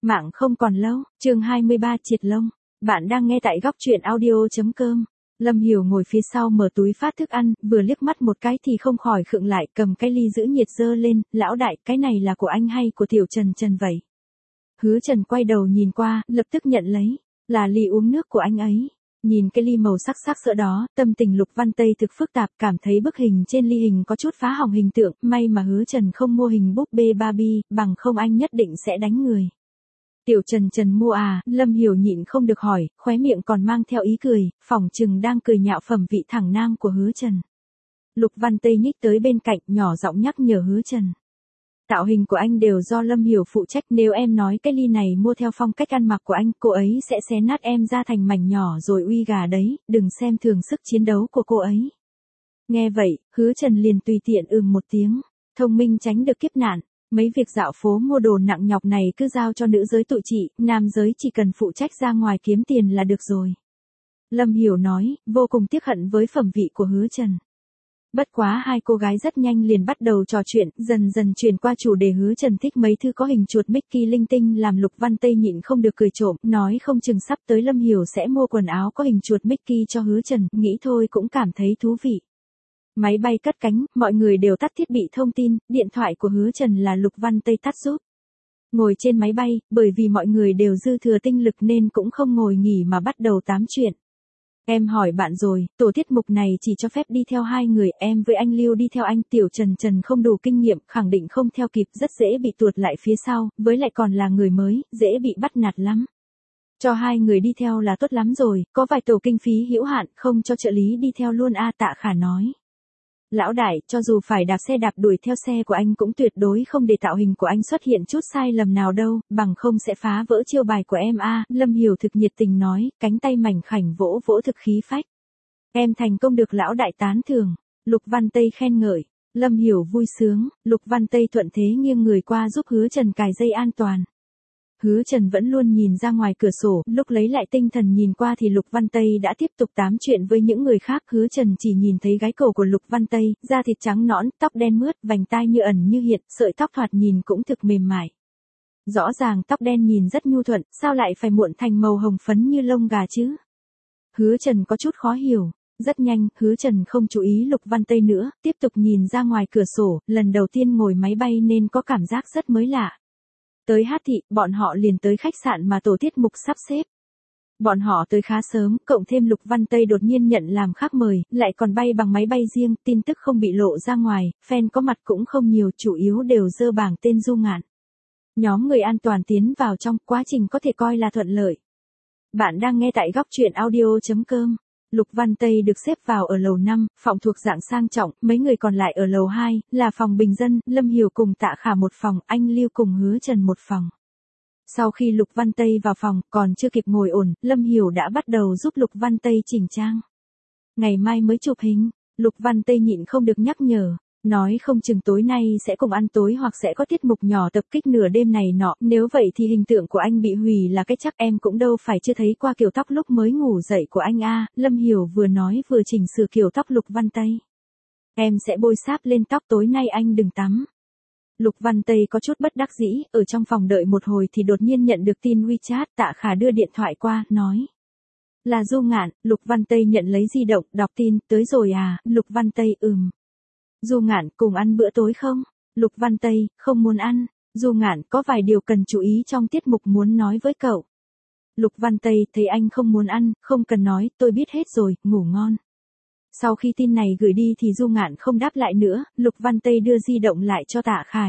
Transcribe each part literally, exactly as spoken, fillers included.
Mạng không còn lâu, chương hai mươi ba triệt lông. Bạn đang nghe tại góc truyện audio.com. Lâm Hiểu ngồi phía sau mở túi phát thức ăn, vừa liếc mắt một cái thì không khỏi khựng lại, cầm cái ly giữ nhiệt dơ lên, lão đại, cái này là của anh hay của tiểu Trần Trần vậy? Hứa Trần quay đầu nhìn qua, lập tức nhận lấy, là ly uống nước của anh ấy. Nhìn cái ly màu sắc sắc sữa đó, tâm tình Lục Văn Tây thực phức tạp, cảm thấy bức hình trên ly hình có chút phá hỏng hình tượng, may mà Hứa Trần không mua hình búp bê Barbie, bằng không anh nhất định sẽ đánh người. Tiểu Trần Trần mua à, Lâm Hiểu nhịn không được hỏi, khóe miệng còn mang theo ý cười, phỏng chừng đang cười nhạo phẩm vị thẳng nam của Hứa Trần. Lục Văn Tây nhích tới bên cạnh, nhỏ giọng nhắc nhở Hứa Trần. Tạo hình của anh đều do Lâm Hiểu phụ trách, nếu em nói cái ly này mua theo phong cách ăn mặc của anh, cô ấy sẽ xé nát em ra thành mảnh nhỏ rồi uy gà đấy, đừng xem thường sức chiến đấu của cô ấy. Nghe vậy, Hứa Trần liền tùy tiện ừm một tiếng, thông minh tránh được kiếp nạn. Mấy việc dạo phố mua đồ nặng nhọc này cứ giao cho nữ giới tụi chị, nam giới chỉ cần phụ trách ra ngoài kiếm tiền là được rồi. Lâm Hiểu nói, vô cùng tiếc hận với phẩm vị của Hứa Trần. Bất quá hai cô gái rất nhanh liền bắt đầu trò chuyện, dần dần chuyển qua chủ đề Hứa Trần thích mấy thứ có hình chuột Mickey linh tinh, làm Lục Văn Tây nhịn không được cười trộm, nói không chừng sắp tới Lâm Hiểu sẽ mua quần áo có hình chuột Mickey cho Hứa Trần, nghĩ thôi cũng cảm thấy thú vị. Máy bay cất cánh, mọi người đều tắt thiết bị thông tin, điện thoại của Hứa Trần là Lục Văn Tây tắt giúp. Ngồi trên máy bay, bởi vì mọi người đều dư thừa tinh lực nên cũng không ngồi nghỉ mà bắt đầu tám chuyện. Em hỏi bạn rồi, tổ tiết mục này chỉ cho phép đi theo hai người, em với anh Lưu đi theo anh, tiểu Trần Trần không đủ kinh nghiệm, khẳng định không theo kịp, rất dễ bị tuột lại phía sau, với lại còn là người mới, dễ bị bắt nạt lắm. Cho hai người đi theo là tốt lắm rồi, có vài tổ kinh phí hữu hạn, không cho trợ lý đi theo luôn a, Tạ Khả nói. Lão đại, cho dù phải đạp xe đạp đuổi theo xe của anh cũng tuyệt đối không để tạo hình của anh xuất hiện chút sai lầm nào đâu, bằng không sẽ phá vỡ chiêu bài của em a, Lâm Hiểu thực nhiệt tình nói, cánh tay mảnh khảnh vỗ vỗ thực khí phách. Em thành công được lão đại tán thưởng, Lục Văn Tây khen ngợi, Lâm Hiểu vui sướng, Lục Văn Tây thuận thế nghiêng người qua giúp Hứa Trần cài dây an toàn. Hứa Trần vẫn luôn nhìn ra ngoài cửa sổ, lúc lấy lại tinh thần nhìn qua thì Lục Văn Tây đã tiếp tục tám chuyện với những người khác. Hứa Trần chỉ nhìn thấy gái cổ của Lục Văn Tây, da thịt trắng nõn, tóc đen mướt, vành tai như ẩn như hiện, sợi tóc thoạt nhìn cũng thực mềm mại. Rõ ràng tóc đen nhìn rất nhu thuận, sao lại phải muộn thành màu hồng phấn như lông gà chứ? Hứa Trần có chút khó hiểu. Rất nhanh, Hứa Trần không chú ý Lục Văn Tây nữa, tiếp tục nhìn ra ngoài cửa sổ, lần đầu tiên ngồi máy bay nên có cảm giác rất mới lạ. Tới Hát Thị, bọn họ liền tới khách sạn mà tổ tiết mục sắp xếp. Bọn họ tới khá sớm, cộng thêm Lục Văn Tây đột nhiên nhận làm khách mời, lại còn bay bằng máy bay riêng, tin tức không bị lộ ra ngoài, fan có mặt cũng không nhiều, chủ yếu đều dơ bảng tên Du Ngạn. Nhóm người an toàn tiến vào trong, quá trình có thể coi là thuận lợi. Bạn đang nghe tại góc truyện audio.com. Lục Văn Tây được xếp vào ở lầu năm, phòng thuộc dạng sang trọng, mấy người còn lại ở lầu hai, là phòng bình dân, Lâm Hiểu cùng Tạ Khả một phòng, anh Lưu cùng Hứa Trần một phòng. Sau khi Lục Văn Tây vào phòng, còn chưa kịp ngồi ổn, Lâm Hiểu đã bắt đầu giúp Lục Văn Tây chỉnh trang. Ngày mai mới chụp hình, Lục Văn Tây nhịn không được nhắc nhở. Nói không chừng tối nay sẽ cùng ăn tối hoặc sẽ có tiết mục nhỏ tập kích nửa đêm này nọ, nếu vậy thì hình tượng của anh bị hủy là cái chắc, em cũng đâu phải chưa thấy qua kiểu tóc lúc mới ngủ dậy của anh a. Lâm Hiểu vừa nói vừa chỉnh sửa kiểu tóc Lục Văn Tây. Em sẽ bôi sáp lên tóc, tối nay anh đừng tắm. Lục Văn Tây có chút bất đắc dĩ, ở trong phòng đợi một hồi thì đột nhiên nhận được tin WeChat, Tạ Khả đưa điện thoại qua, nói. Là Du Ngạn. Lục Văn Tây nhận lấy di động, đọc tin, tới rồi à, Lục Văn Tây ừm. Du Ngạn, cùng ăn bữa tối không? Lục Văn Tây, không muốn ăn. Du Ngạn, có vài điều cần chú ý trong tiết mục muốn nói với cậu. Lục Văn Tây, thấy anh không muốn ăn, không cần nói, tôi biết hết rồi, ngủ ngon. Sau khi tin này gửi đi thì Du Ngạn không đáp lại nữa, Lục Văn Tây đưa di động lại cho Tạ Khải.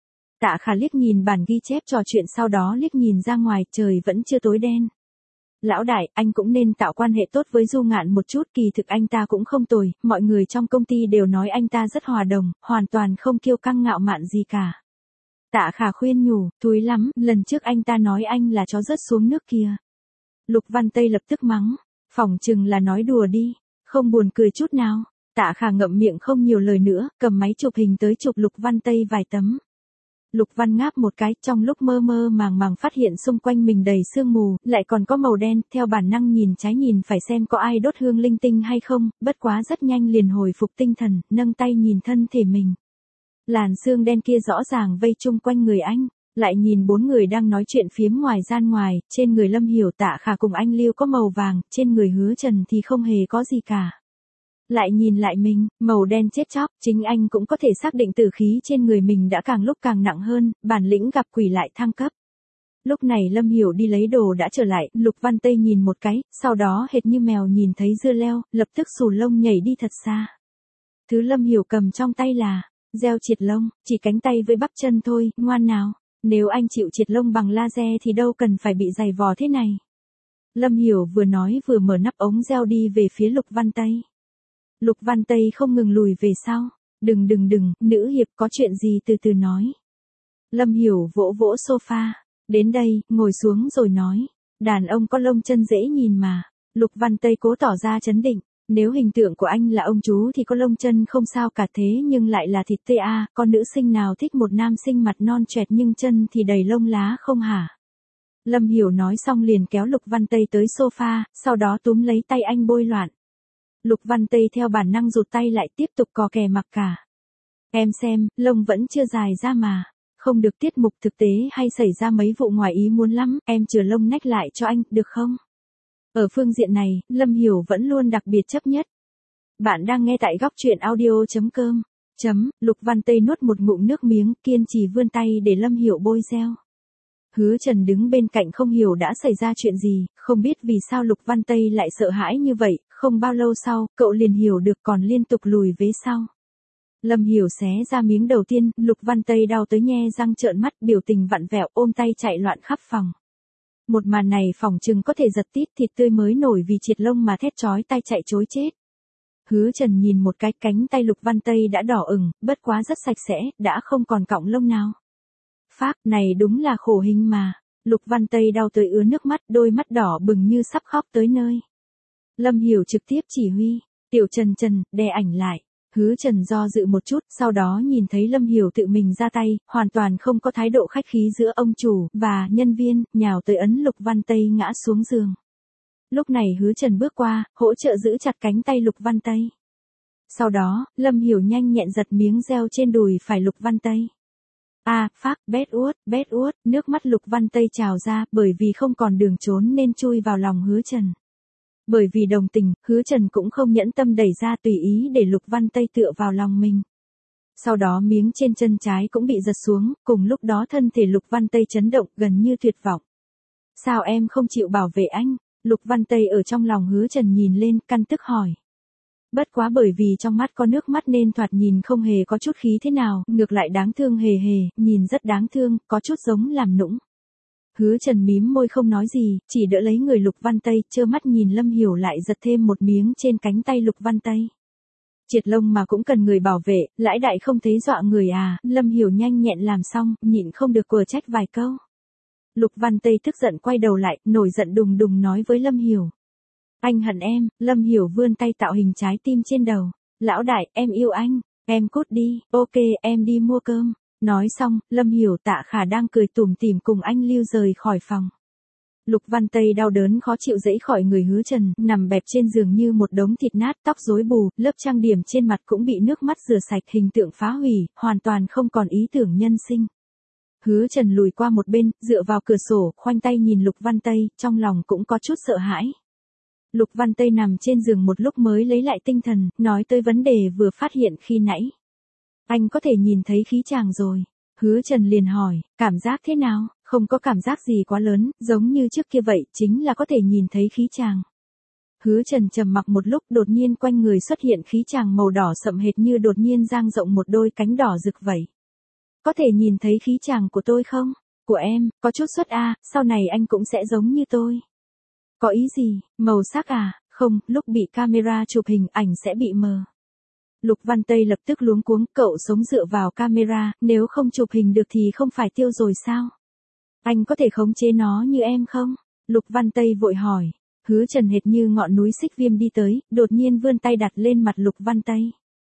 Tạ Khả liếc nhìn bản ghi chép trò chuyện, sau đó liếc nhìn ra ngoài, trời vẫn chưa tối đen. Lão đại, anh cũng nên tạo quan hệ tốt với Du Ngạn một chút, kỳ thực anh ta cũng không tồi, mọi người trong công ty đều nói anh ta rất hòa đồng, hoàn toàn không kiêu căng ngạo mạn gì cả. Tạ Khả khuyên nhủ, thúi lắm, lần trước anh ta nói anh là chó rớt xuống nước kia. Lục Văn Tây lập tức mắng, phỏng chừng là nói đùa đi, không buồn cười chút nào. Tạ Khả ngậm miệng không nhiều lời nữa, cầm máy chụp hình tới chụp Lục Văn Tây vài tấm. Lục Văn ngáp một cái, trong lúc mơ mơ màng màng phát hiện xung quanh mình đầy sương mù, lại còn có màu đen, theo bản năng nhìn trái nhìn phải xem có ai đốt hương linh tinh hay không, bất quá rất nhanh liền hồi phục tinh thần, nâng tay nhìn thân thể mình. Làn sương đen kia rõ ràng vây chung quanh người anh, Lại nhìn bốn người đang nói chuyện phiếm ngoài gian ngoài, trên người Lâm Hiểu Tạ Khả cùng anh Lưu có màu vàng, trên người Hứa Trần thì không hề có gì cả. Lại nhìn lại mình, màu đen chết chóc, chính anh cũng có thể xác định tử khí trên người mình đã càng lúc càng nặng hơn, bản lĩnh gặp quỷ lại thăng cấp. Lúc này Lâm Hiểu đi lấy đồ đã trở lại, Lục Văn Tây nhìn một cái, sau đó hệt như mèo nhìn thấy dưa leo, lập tức xù lông nhảy đi thật xa. Thứ Lâm Hiểu cầm trong tay là gel triệt lông, chỉ cánh tay với bắp chân thôi, ngoan nào. Nếu anh chịu triệt lông bằng laser thì đâu cần phải bị dày vò thế này. Lâm Hiểu vừa nói vừa mở nắp ống gel đi về phía Lục Văn Tây. Lục Văn Tây không ngừng lùi về sau. Đừng đừng đừng, nữ hiệp có chuyện gì từ từ nói. Lâm Hiểu vỗ vỗ sofa. Đến đây, ngồi xuống rồi nói. Đàn ông có lông chân dễ nhìn mà. Lục Văn Tây cố tỏ ra trấn định. Nếu hình tượng của anh là ông chú thì có lông chân không sao cả, thế nhưng lại là thịt tê a, con nữ sinh nào thích một nam sinh mặt non choẹt nhưng chân thì đầy lông lá không hả? Lâm Hiểu nói xong liền kéo Lục Văn Tây tới sofa, sau đó túm lấy tay anh bôi loạn. Lục Văn Tây theo bản năng rụt tay lại tiếp tục cò kè mặc cả. Em xem, lông vẫn chưa dài ra mà. Không được tiết mục thực tế hay xảy ra mấy vụ ngoài ý muốn lắm, em chừa lông nách lại cho anh, được không? Ở phương diện này, Lâm Hiểu vẫn luôn đặc biệt chấp nhất. Bạn đang nghe tại góc truyện audio chấm com. Chấm, Lục Văn Tây nuốt một ngụm nước miếng, kiên trì vươn tay để Lâm Hiểu bôi gel. Hứa Trần đứng bên cạnh không hiểu đã xảy ra chuyện gì, không biết vì sao Lục Văn Tây lại sợ hãi như vậy, không bao lâu sau, cậu liền hiểu được còn liên tục lùi về sau. Lâm Hiểu xé ra miếng đầu tiên, Lục Văn Tây đau tới nhe răng trợn mắt, biểu tình vặn vẹo, ôm tay chạy loạn khắp phòng. Một màn này phỏng chừng có thể giật tít thịt tươi mới nổi vì triệt lông mà thét chói tai chạy chối chết. Hứa Trần nhìn một cái, cánh tay Lục Văn Tây đã đỏ ửng, bất quá rất sạch sẽ, đã không còn cọng lông nào. Phác, này đúng là khổ hình mà. Lục Văn Tây đau tới ứa nước mắt, đôi mắt đỏ bừng như sắp khóc tới nơi. Lâm Hiểu trực tiếp chỉ huy, Tiểu Trần Trần, đè ảnh lại. Hứa Trần do dự một chút, sau đó nhìn thấy Lâm Hiểu tự mình ra tay, hoàn toàn không có thái độ khách khí giữa ông chủ và nhân viên, nhào tới ấn Lục Văn Tây ngã xuống giường. Lúc này Hứa Trần bước qua, hỗ trợ giữ chặt cánh tay Lục Văn Tây. Sau đó, Lâm Hiểu nhanh nhẹn giật miếng gel trên đùi phải Lục Văn Tây. À, phác, bét uốt, bét uốt, nước mắt Lục Văn Tây trào ra, bởi vì không còn đường trốn nên chui vào lòng Hứa Trần. Bởi vì đồng tình, Hứa Trần cũng không nhẫn tâm đẩy ra tùy ý để Lục Văn Tây tựa vào lòng mình. Sau đó miếng trên chân trái cũng bị giật xuống, cùng lúc đó thân thể Lục Văn Tây chấn động gần như tuyệt vọng. Sao em không chịu bảo vệ anh? Lục Văn Tây ở trong lòng Hứa Trần nhìn lên, căm tức hỏi. Bất quá bởi vì trong mắt có nước mắt nên thoạt nhìn không hề có chút khí thế nào, ngược lại đáng thương hề hề, nhìn rất đáng thương, có chút giống làm nũng. Hứa Trần mím môi không nói gì, chỉ đỡ lấy người Lục Văn Tây, trơ mắt nhìn Lâm Hiểu lại giật thêm một miếng trên cánh tay Lục Văn Tây. Triệt lông mà cũng cần người bảo vệ, lãi đại không thấy dọa người à, Lâm Hiểu nhanh nhẹn làm xong, nhịn không được quở trách vài câu. Lục Văn Tây tức giận quay đầu lại, nổi giận đùng đùng nói với Lâm Hiểu. Anh hận em, Lâm Hiểu vươn tay tạo hình trái tim trên đầu. Lão đại, em yêu anh, em cút đi, ok, em đi mua cơm. Nói xong, Lâm Hiểu Tạ Khả đang cười tủm tỉm cùng anh Lưu rời khỏi phòng. Lục Văn Tây đau đớn khó chịu dẫy khỏi người Hứa Trần, nằm bẹp trên giường như một đống thịt nát, tóc rối bù, lớp trang điểm trên mặt cũng bị nước mắt rửa sạch, hình tượng phá hủy, hoàn toàn không còn ý tưởng nhân sinh. Hứa Trần lùi qua một bên, dựa vào cửa sổ, khoanh tay nhìn Lục Văn Tây, trong lòng cũng có chút sợ hãi. Lục Văn Tây nằm trên giường một lúc mới lấy lại tinh thần, nói tới vấn đề vừa phát hiện khi nãy. Anh có thể nhìn thấy khí chàng rồi. Hứa Trần liền hỏi, cảm giác thế nào? Không có cảm giác gì quá lớn, giống như trước kia vậy, chính là có thể nhìn thấy khí chàng. Hứa Trần trầm mặc một lúc, đột nhiên quanh người xuất hiện khí chàng màu đỏ sậm hệt như đột nhiên dang rộng một đôi cánh đỏ rực vậy. Có thể nhìn thấy khí chàng của tôi không? Của em, có chút xuất a, sau này anh cũng sẽ giống như tôi. Có ý gì? Màu sắc à? Không, lúc bị camera chụp hình ảnh sẽ bị mờ. Lục Văn Tây lập tức luống cuống, cậu sống dựa vào camera, nếu không chụp hình được thì không phải tiêu rồi sao? Anh có thể khống chế nó như em không? Lục Văn Tây vội hỏi. Hứa Trần hệt như ngọn núi xích viêm đi tới, đột nhiên vươn tay đặt lên mặt Lục Văn Tây.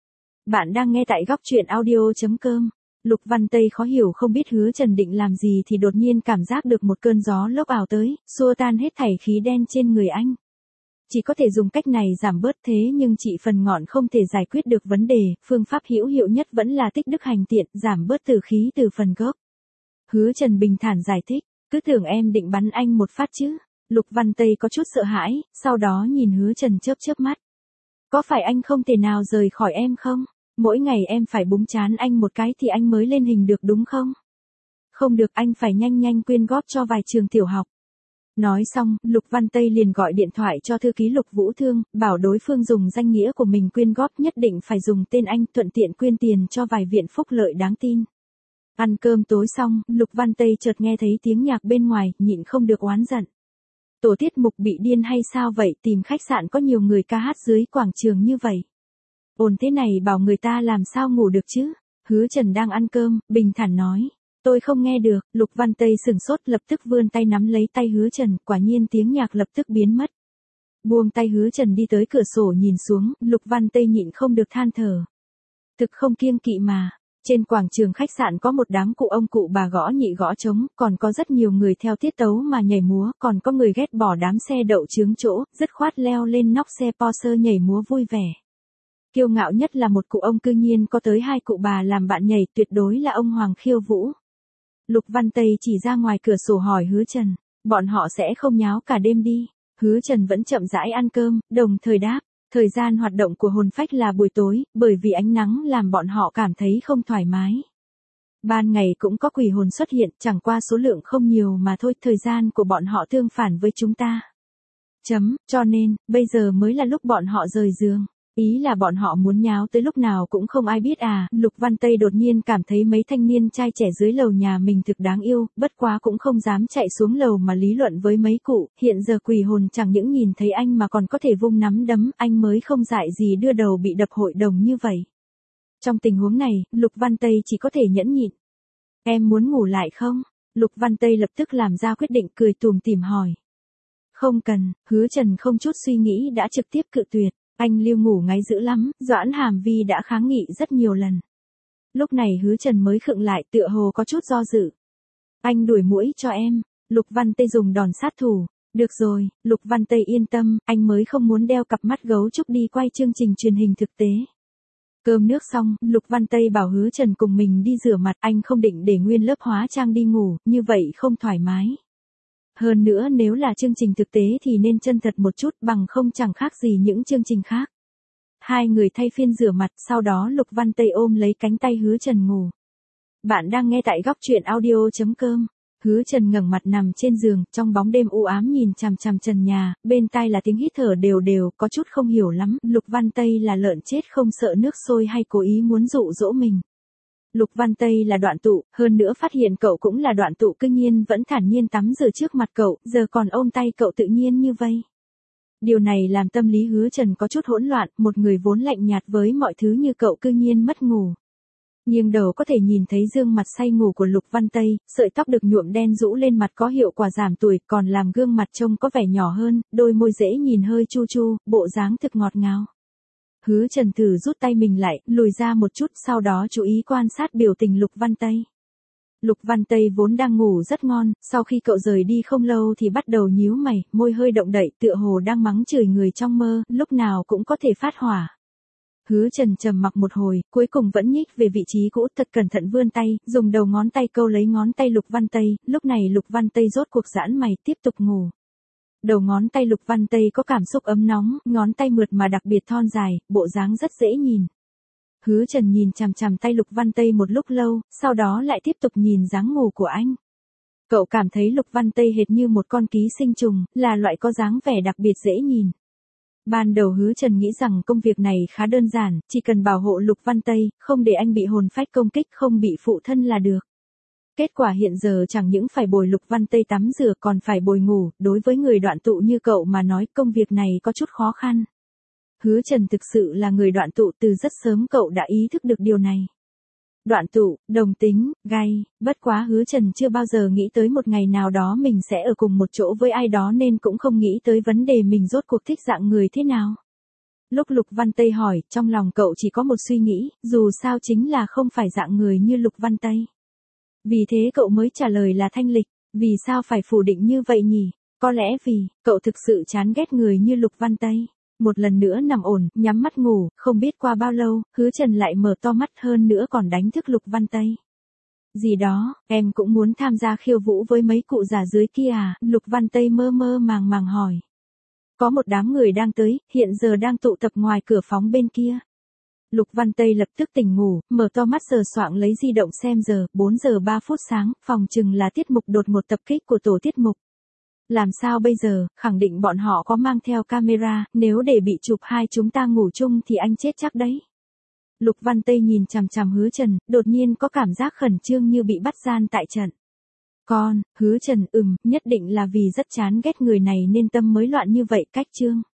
Bạn đang nghe tại góc truyện audio chấm com. Lục Văn Tây khó hiểu không biết Hứa Trần định làm gì thì đột nhiên cảm giác được một cơn gió lốc ảo tới, xua tan hết thảy khí đen trên người anh. Chỉ có thể dùng cách này giảm bớt, thế nhưng chỉ phần ngọn không thể giải quyết được vấn đề, phương pháp hữu hiệu nhất vẫn là tích đức hành tiện, giảm bớt tử khí từ phần gốc. Hứa Trần bình thản giải thích, cứ tưởng em định bắn anh một phát chứ. Lục Văn Tây có chút sợ hãi, sau đó nhìn Hứa Trần chớp chớp mắt. Có phải anh không thể nào rời khỏi em không? Mỗi ngày em phải búng trán anh một cái thì anh mới lên hình được đúng không? Không được, anh phải nhanh nhanh quyên góp cho vài trường tiểu học. Nói xong, Lục Văn Tây liền gọi điện thoại cho thư ký Lục Vũ Thương, bảo đối phương dùng danh nghĩa của mình quyên góp, nhất định phải dùng tên anh, thuận tiện quyên tiền cho vài viện phúc lợi đáng tin. Ăn cơm tối xong, Lục Văn Tây chợt nghe thấy tiếng nhạc bên ngoài, nhịn không được oán giận. Tổ tiết mục bị điên hay sao vậy, tìm khách sạn có nhiều người ca hát dưới quảng trường như vậy. Ồn thế này bảo người ta làm sao ngủ được chứ? Hứa Trần đang ăn cơm, bình thản nói. Tôi không nghe được. Lục Văn Tây sừng sốt, lập tức vươn tay nắm lấy tay Hứa Trần, quả nhiên tiếng nhạc lập tức biến mất. Buông tay Hứa Trần đi tới cửa sổ nhìn xuống, Lục Văn Tây nhịn không được than thở. Thực không kiêng kỵ mà. Trên quảng trường khách sạn có một đám cụ ông cụ bà gõ nhị gõ trống, còn có rất nhiều người theo tiết tấu mà nhảy múa, còn có người ghét bỏ đám xe đậu chướng chỗ, dứt khoát leo lên nóc xe Porsche nhảy múa vui vẻ. Kiêu ngạo nhất là một cụ ông cư nhiên có tới hai cụ bà làm bạn nhảy, tuyệt đối là ông Hoàng Khiêu Vũ. Lục Văn Tây chỉ ra ngoài cửa sổ hỏi Hứa Trần, bọn họ sẽ không nháo cả đêm đi? Hứa Trần vẫn chậm rãi ăn cơm, đồng thời đáp, thời gian hoạt động của hồn phách là buổi tối, bởi vì ánh nắng làm bọn họ cảm thấy không thoải mái. Ban ngày cũng có quỷ hồn xuất hiện, chẳng qua số lượng không nhiều mà thôi, thời gian của bọn họ tương phản với chúng ta. Chấm, cho nên, bây giờ mới là lúc bọn họ rời giường. Ý là bọn họ muốn nháo tới lúc nào cũng không ai biết à. Lục Văn Tây đột nhiên cảm thấy mấy thanh niên trai trẻ dưới lầu nhà mình thực đáng yêu, bất quá cũng không dám chạy xuống lầu mà lý luận với mấy cụ. Hiện giờ quỷ hồn chẳng những nhìn thấy anh mà còn có thể vung nắm đấm, anh mới không dại gì đưa đầu bị đập hội đồng như vậy. Trong tình huống này, Lục Văn Tây chỉ có thể nhẫn nhịn. Em muốn ngủ lại không? Lục Văn Tây lập tức làm ra quyết định, cười tủm tỉm hỏi. Không cần. Hứa Trần không chút suy nghĩ đã trực tiếp cự tuyệt. Anh Lưu ngủ ngáy dữ lắm, Doãn Hàm Vi đã kháng nghị rất nhiều lần. Lúc này Hứa Trần mới khựng lại, tựa hồ có chút do dự. Anh đuổi muỗi cho em. Lục Văn Tây dùng đòn sát thủ. Được rồi, Lục Văn Tây yên tâm, anh mới không muốn đeo cặp mắt gấu trúc đi quay chương trình truyền hình thực tế. Cơm nước xong, Lục Văn Tây bảo Hứa Trần cùng mình đi rửa mặt, anh không định để nguyên lớp hóa trang đi ngủ, như vậy không thoải mái. Hơn nữa nếu là chương trình thực tế thì nên chân thật một chút, bằng không chẳng khác gì những chương trình khác. Hai người thay phiên rửa mặt, sau đó Lục Văn Tây ôm lấy cánh tay Hứa Trần ngủ. Bạn đang nghe tại góc truyện audio chấm com. Hứa Trần ngẩng mặt nằm trên giường, trong bóng đêm u ám nhìn chằm chằm trần nhà, bên tai là tiếng hít thở đều đều, có chút không hiểu lắm, Lục Văn Tây là lợn chết không sợ nước sôi hay cố ý muốn dụ dỗ mình. Lục Văn Tây là đoạn tụ, hơn nữa phát hiện cậu cũng là đoạn tụ, cư nhiên vẫn thản nhiên tắm rửa trước mặt cậu, giờ còn ôm tay cậu tự nhiên như vây. Điều này làm tâm lý Hứa Trần có chút hỗn loạn, một người vốn lạnh nhạt với mọi thứ như cậu cư nhiên mất ngủ. Nhưng đầu có thể nhìn thấy gương mặt say ngủ của Lục Văn Tây, sợi tóc được nhuộm đen rũ lên mặt có hiệu quả giảm tuổi, còn làm gương mặt trông có vẻ nhỏ hơn, đôi môi dễ nhìn hơi chu chu, bộ dáng thực ngọt ngào. Hứa Trần thử rút tay mình lại, lùi ra một chút, sau đó chú ý quan sát biểu tình Lục Văn Tây. Lục Văn Tây vốn đang ngủ rất ngon, sau khi cậu rời đi không lâu thì bắt đầu nhíu mày, môi hơi động đậy, tựa hồ đang mắng chửi người trong mơ, lúc nào cũng có thể phát hỏa. Hứa Trần trầm mặc một hồi, cuối cùng vẫn nhích về vị trí cũ, thật cẩn thận vươn tay, dùng đầu ngón tay câu lấy ngón tay Lục Văn Tây, lúc này Lục Văn Tây rốt cuộc giãn mày, tiếp tục ngủ. Đầu ngón tay Lục Văn Tây có cảm xúc ấm nóng, ngón tay mượt mà đặc biệt thon dài, bộ dáng rất dễ nhìn. Hứa Trần nhìn chằm chằm tay Lục Văn Tây một lúc lâu, sau đó lại tiếp tục nhìn dáng ngủ của anh. Cậu cảm thấy Lục Văn Tây hệt như một con ký sinh trùng, là loại có dáng vẻ đặc biệt dễ nhìn. Ban đầu Hứa Trần nghĩ rằng công việc này khá đơn giản, chỉ cần bảo hộ Lục Văn Tây, không để anh bị hồn phách công kích, không bị phụ thân là được. Kết quả hiện giờ chẳng những phải bồi Lục Văn Tây tắm rửa còn phải bồi ngủ, đối với người đoạn tụ như cậu mà nói công việc này có chút khó khăn. Hứa Trần thực sự là người đoạn tụ, từ rất sớm cậu đã ý thức được điều này. Đoạn tụ, đồng tính, gay, bất quá Hứa Trần chưa bao giờ nghĩ tới một ngày nào đó mình sẽ ở cùng một chỗ với ai đó nên cũng không nghĩ tới vấn đề mình rốt cuộc thích dạng người thế nào. Lúc Lục Văn Tây hỏi, trong lòng cậu chỉ có một suy nghĩ, dù sao chính là không phải dạng người như Lục Văn Tây. Vì thế cậu mới trả lời là thanh lịch, vì sao phải phủ định như vậy nhỉ? Có lẽ vì, cậu thực sự chán ghét người như Lục Văn Tây. Một lần nữa nằm ổn, nhắm mắt ngủ, không biết qua bao lâu, Hứa Trần lại mở to mắt hơn nữa còn đánh thức Lục Văn Tây. Gì đó, em cũng muốn tham gia khiêu vũ với mấy cụ già dưới kia à, Lục Văn Tây mơ mơ màng màng hỏi. Có một đám người đang tới, hiện giờ đang tụ tập ngoài cửa phóng bên kia. Lục Văn Tây lập tức tỉnh ngủ, mở to mắt sờ soạng lấy di động xem giờ, bốn giờ ba phút sáng, phòng chừng là tiết mục đột một tập kích của tổ tiết mục. Làm sao bây giờ, khẳng định bọn họ có mang theo camera, nếu để bị chụp hai chúng ta ngủ chung thì anh chết chắc đấy. Lục Văn Tây nhìn chằm chằm Hứa Trần, đột nhiên có cảm giác khẩn trương như bị bắt gian tại trận. Con, Hứa Trần, ừm, nhất định là vì rất chán ghét người này nên tâm mới loạn như vậy cách Trương.